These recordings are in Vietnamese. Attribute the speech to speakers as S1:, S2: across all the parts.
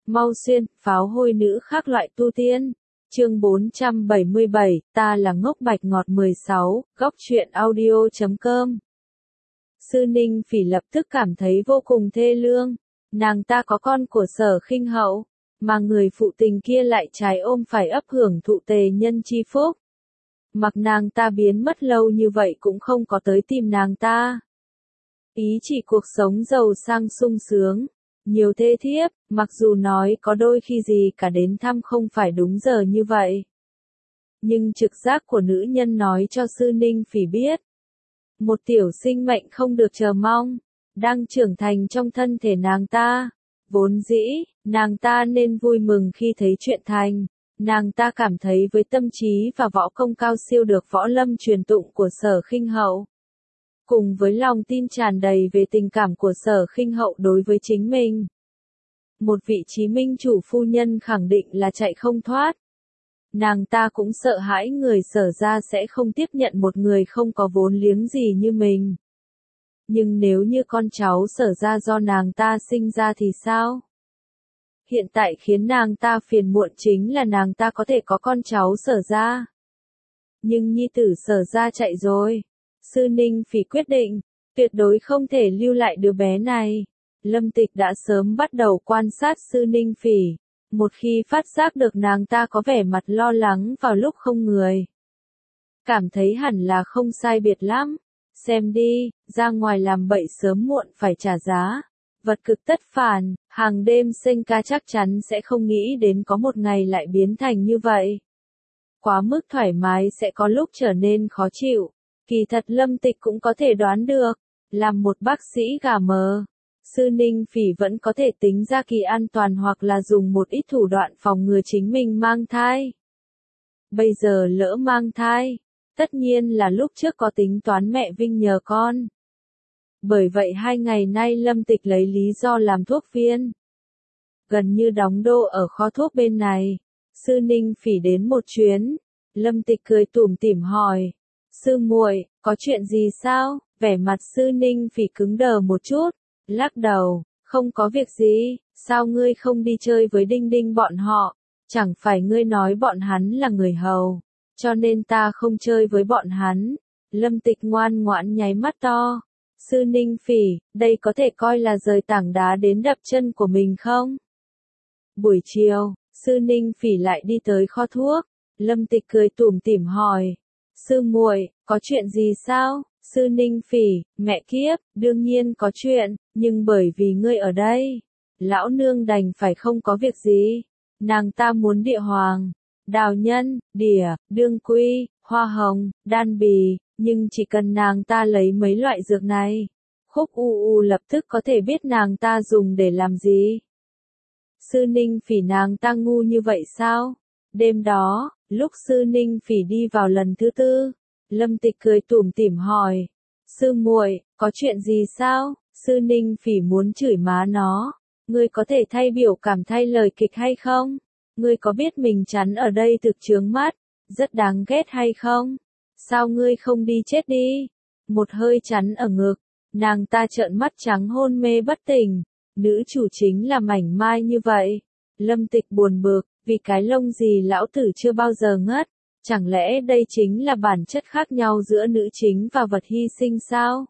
S1: Mau xuyên, pháo hôi nữ khác loại tu tiên. Chương 477, ta là ngốc bạch ngọt 16, góc truyện audio.com. Sư Ninh Phỉ lập tức cảm thấy vô cùng thê lương. Nàng ta có con của Sở Khinh Hậu, mà người phụ tình kia lại trái ôm phải ấp hưởng thụ tề nhân chi phúc. Mặc nàng ta biến mất lâu như vậy cũng không có tới tìm nàng ta. Ý chỉ cuộc sống giàu sang sung sướng, nhiều thê thiếp, mặc dù nói có đôi khi gì cả đến thăm không phải đúng giờ như vậy. Nhưng trực giác của nữ nhân nói cho Sư Ninh Phỉ biết. Một tiểu sinh mệnh không được chờ mong, đang trưởng thành trong thân thể nàng ta. Vốn dĩ, nàng ta nên vui mừng khi thấy chuyện thành. Nàng ta cảm thấy với tâm trí và võ công cao siêu được võ lâm truyền tụng của Sở Khinh Hậu, cùng với lòng tin tràn đầy về tình cảm của Sở Khinh Hậu đối với chính mình, một vị chí minh chủ phu nhân khẳng định là chạy không thoát. Nàng ta cũng sợ hãi người Sở gia sẽ không tiếp nhận một người không có vốn liếng gì như mình. Nhưng nếu như con cháu Sở gia do nàng ta sinh ra thì sao? Hiện tại khiến nàng ta phiền muộn chính là nàng ta có thể có con cháu Sở gia. Nhưng nhi tử Sở gia chạy rồi. Sư Ninh Phỉ quyết định, tuyệt đối không thể lưu lại đứa bé này. Lâm Tịch đã sớm bắt đầu quan sát Sư Ninh Phỉ. Một khi phát giác được nàng ta có vẻ mặt lo lắng vào lúc không người, cảm thấy hẳn là không sai biệt lắm. Xem đi, ra ngoài làm bậy sớm muộn phải trả giá. Vật cực tất phản, hàng đêm sinh ca chắc chắn sẽ không nghĩ đến có một ngày lại biến thành như vậy. Quá mức thoải mái sẽ có lúc trở nên khó chịu. Kỳ thật Lâm Tịch cũng có thể đoán được, làm một bác sĩ gà mờ, Sư Ninh Phỉ vẫn có thể tính ra kỳ an toàn hoặc là dùng một ít thủ đoạn phòng ngừa chính mình mang thai. Bây giờ lỡ mang thai, tất nhiên là lúc trước có tính toán mẹ Vinh nhờ con. Bởi vậy 2 ngày nay Lâm Tịch lấy lý do làm thuốc viên, gần như đóng đô ở kho thuốc bên này. Sư Ninh Phỉ đến một chuyến, Lâm Tịch cười tủm tỉm hỏi. Sư muội, có chuyện gì sao? Vẻ mặt Sư Ninh Phỉ cứng đờ một chút, lắc đầu, không có việc gì, sao ngươi không đi chơi với Đinh Đinh bọn họ? Chẳng phải ngươi nói bọn hắn là người hầu, cho nên ta không chơi với bọn hắn. Lâm Tịch ngoan ngoãn nháy mắt to. Sư Ninh Phỉ, đây có thể coi là rời tảng đá đến đập chân của mình không? Buổi chiều, Sư Ninh Phỉ lại đi tới kho thuốc. Lâm Tịch cười tủm tỉm hỏi. Sư muội, có chuyện gì sao? Sư Ninh Phỉ, mẹ kiếp, đương nhiên có chuyện, nhưng bởi vì ngươi ở đây, lão nương đành phải không có việc gì. Nàng ta muốn địa hoàng, đào nhân, đỉa, đương quy, hoa hồng, đan bì, nhưng chỉ cần nàng ta lấy mấy loại dược này, Khúc U lập tức có thể biết nàng ta dùng để làm gì. Sư Ninh Phỉ, nàng ta ngu như vậy sao? Đêm đó, lúc Sư Ninh Phỉ đi vào lần thứ 4, Lâm Tịch cười tủm tỉm hỏi. Sư muội, có chuyện gì sao? Sư Ninh Phỉ muốn chửi má nó. Ngươi có thể thay biểu cảm thay lời kịch hay không? Ngươi có biết mình chắn ở đây thực chướng mắt, rất đáng ghét hay không? Sao ngươi không đi chết đi? Một hơi chắn ở ngực, nàng ta trợn mắt trắng hôn mê bất tỉnh. Nữ chủ chính là mảnh mai như vậy. Lâm Tịch buồn bực, vì cái lông gì lão tử chưa bao giờ ngất. Chẳng lẽ đây chính là bản chất khác nhau giữa nữ chính và vật hy sinh sao?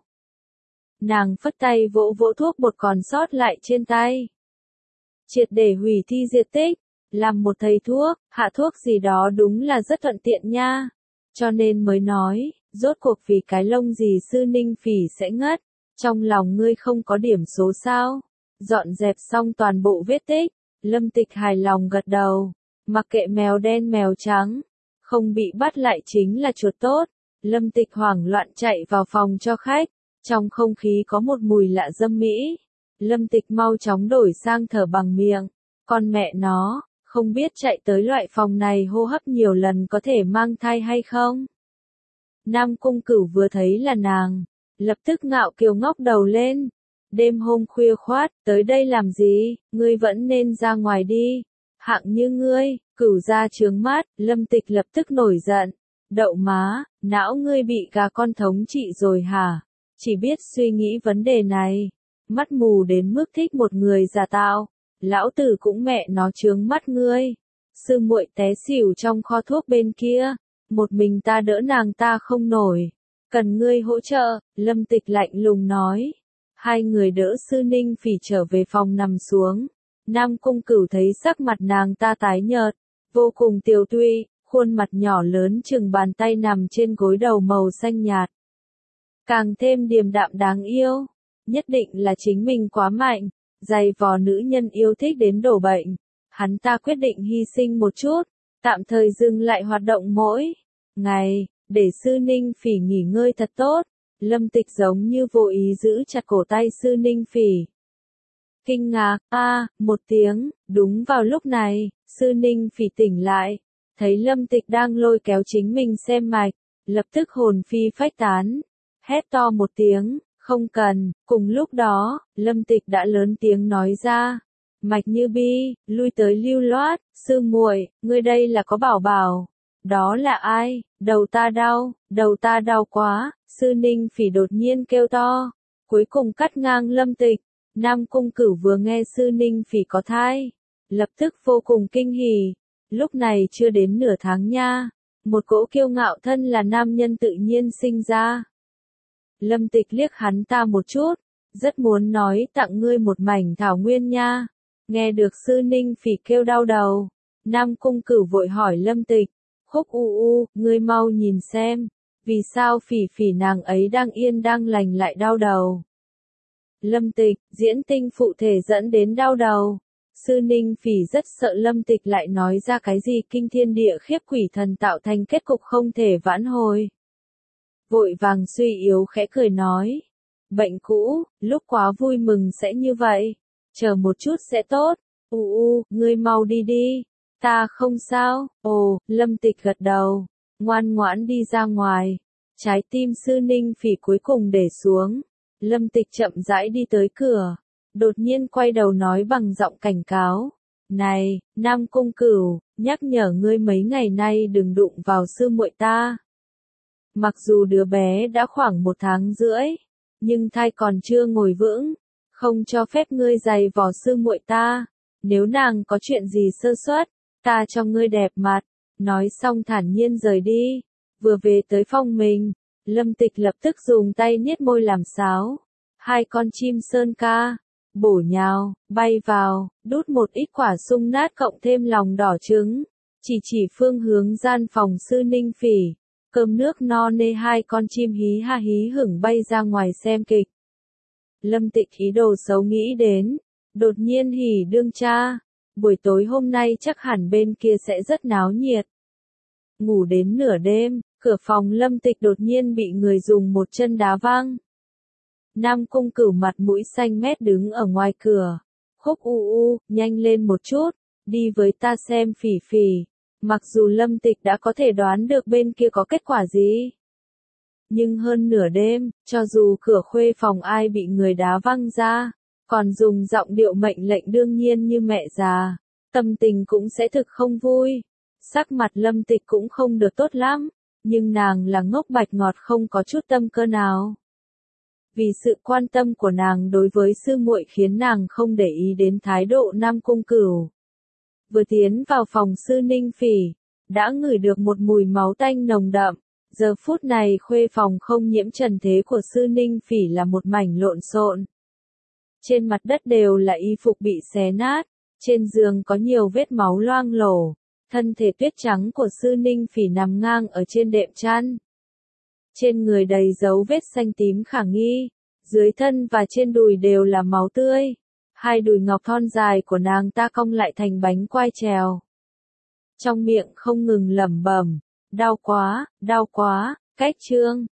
S1: Nàng phất tay vỗ vỗ thuốc bột còn sót lại trên tay. Triệt để hủy thi diệt tích, làm một thầy thuốc, hạ thuốc gì đó đúng là rất thuận tiện nha. Cho nên mới nói, rốt cuộc vì cái lông gì Sư Ninh Phỉ sẽ ngất, trong lòng ngươi không có điểm số sao? Dọn dẹp xong toàn bộ vết tích, Lâm Tịch hài lòng gật đầu, mặc kệ mèo đen mèo trắng, không bị bắt lại chính là chuột tốt. Lâm Tịch hoảng loạn chạy vào phòng cho khách, trong không khí có một mùi lạ dâm mỹ. Lâm Tịch mau chóng đổi sang thở bằng miệng, con mẹ nó, không biết chạy tới loại phòng này hô hấp nhiều lần có thể mang thai hay không? Nam Cung Cửu vừa thấy là nàng, lập tức ngạo kiều ngóc đầu lên. Đêm hôm khuya khoát, tới đây làm gì, ngươi vẫn nên ra ngoài đi. Hạng như ngươi, Cửu gia trướng mắt. Lâm Tịch lập tức nổi giận. Đậu má, não ngươi bị gà con thống trị rồi hả? Chỉ biết suy nghĩ vấn đề này. Mắt mù đến mức thích một người giả tạo. lão tử cũng mẹ nó chướng mắt ngươi. Sư muội té xỉu trong kho thuốc bên kia, một mình ta đỡ nàng ta không nổi. Cần ngươi hỗ trợ, Lâm Tịch lạnh lùng nói. Hai người đỡ Sư Ninh Phỉ trở về phòng nằm xuống. Nam Cung Cửu thấy sắc mặt nàng ta tái nhợt, vô cùng tiều tụy, khuôn mặt nhỏ lớn chừng bàn tay nằm trên gối đầu màu xanh nhạt. Càng thêm điềm đạm đáng yêu, nhất định là chính mình quá mạnh, dày vò nữ nhân yêu thích đến đổ bệnh. Hắn ta quyết định hy sinh một chút, tạm thời dừng lại hoạt động mỗi ngày, để Sư Ninh Phỉ nghỉ ngơi thật tốt. Lâm Tịch giống như vô ý giữ chặt cổ tay Sư Ninh Phỉ. Kinh ngạc, một tiếng, đúng vào lúc này, Sư Ninh Phỉ tỉnh lại, thấy Lâm Tịch đang lôi kéo chính mình xem mạch, lập tức hồn phi phách tán, hét to một tiếng, không cần. Cùng lúc đó, Lâm Tịch đã lớn tiếng nói ra, Mạch Như Bi, lui tới lưu loát, sư muội, ngươi đây là có bảo bảo. Đó là ai? Đầu ta đau quá. Sư Ninh Phỉ đột nhiên kêu to, cuối cùng cắt ngang Lâm Tịch. Nam Cung Cửu vừa nghe Sư Ninh Phỉ có thai, lập tức vô cùng kinh hỉ. Lúc này chưa đến nửa tháng nha, một cỗ kiêu ngạo thân là nam nhân tự nhiên sinh ra. Lâm Tịch liếc hắn ta một chút, rất muốn nói tặng ngươi một mảnh thảo nguyên nha. Nghe được Sư Ninh Phỉ kêu đau đầu, Nam Cung Cửu vội hỏi Lâm Tịch, Khúc ngươi mau nhìn xem, vì sao Phỉ Phỉ nàng ấy đang yên đang lành lại đau đầu. Lâm Tịch, diễn tinh phụ thể dẫn đến đau đầu. Sư Ninh Phỉ rất sợ Lâm Tịch lại nói ra cái gì kinh thiên địa khiếp quỷ thần tạo thành kết cục không thể vãn hồi. Vội vàng suy yếu khẽ cười nói, bệnh cũ, lúc quá vui mừng sẽ như vậy, chờ một chút sẽ tốt. Ngươi mau đi đi, ta không sao. Lâm Tịch gật đầu, ngoan ngoãn đi ra ngoài. Trái tim Sư Ninh Phỉ cuối cùng để xuống. Lâm Tịch chậm rãi đi tới cửa, đột nhiên quay đầu nói bằng giọng cảnh cáo, này, Nam Cung Cửu, nhắc nhở ngươi mấy ngày nay đừng đụng vào sư muội ta. Mặc dù đứa bé đã khoảng 1 tháng rưỡi, nhưng thai còn chưa ngồi vững, không cho phép ngươi giày vò sư muội ta. Nếu nàng có chuyện gì sơ suất, ta cho ngươi đẹp mặt. Nói xong thản nhiên rời đi. Vừa về tới phòng mình, Lâm Tịch lập tức dùng tay niết môi làm sáo. Hai con chim sơn ca, bổ nhào, bay vào, đút một ít quả sung nát cộng thêm lòng đỏ trứng. Chỉ phương hướng gian phòng Sư Ninh Phỉ. Cơm nước no nê hai con chim hí ha hí hửng bay ra ngoài xem kịch. Lâm Tịch ý đồ xấu nghĩ đến, đột nhiên hỉ đương cha, buổi tối hôm nay chắc hẳn bên kia sẽ rất náo nhiệt. Ngủ đến nửa đêm, cửa phòng Lâm Tịch đột nhiên bị người dùng một chân đá văng. Nam Cung Cửu mặt mũi xanh mét đứng ở ngoài cửa. Khúc nhanh lên một chút, đi với ta xem Phỉ Phỉ. Mặc dù Lâm Tịch đã có thể đoán được bên kia có kết quả gì, nhưng hơn nửa đêm, cho dù cửa khuê phòng ai bị người đá văng ra, còn dùng giọng điệu mệnh lệnh đương nhiên như mẹ già, tâm tình cũng sẽ thực không vui. Sắc mặt Lâm Tịch cũng không được tốt lắm, nhưng nàng là ngốc bạch ngọt không có chút tâm cơ nào. Vì sự quan tâm của nàng đối với sư muội khiến nàng không để ý đến thái độ Nam Cung Cửu. Vừa tiến vào phòng Sư Ninh Phỉ, đã ngửi được một mùi máu tanh nồng đậm. Giờ phút này khuê phòng không nhiễm trần thế của Sư Ninh Phỉ là một mảnh lộn xộn. Trên mặt đất đều là y phục bị xé nát, trên giường có nhiều vết máu loang lổ, thân thể tuyết trắng của Sư Ninh Phỉ nằm ngang ở trên đệm chăn. Trên người đầy dấu vết xanh tím khả nghi, dưới thân và trên đùi đều là máu tươi. Hai đùi ngọc thon dài của nàng ta cong lại thành bánh quai trèo. Trong miệng không ngừng lẩm bẩm, đau quá, cách chương.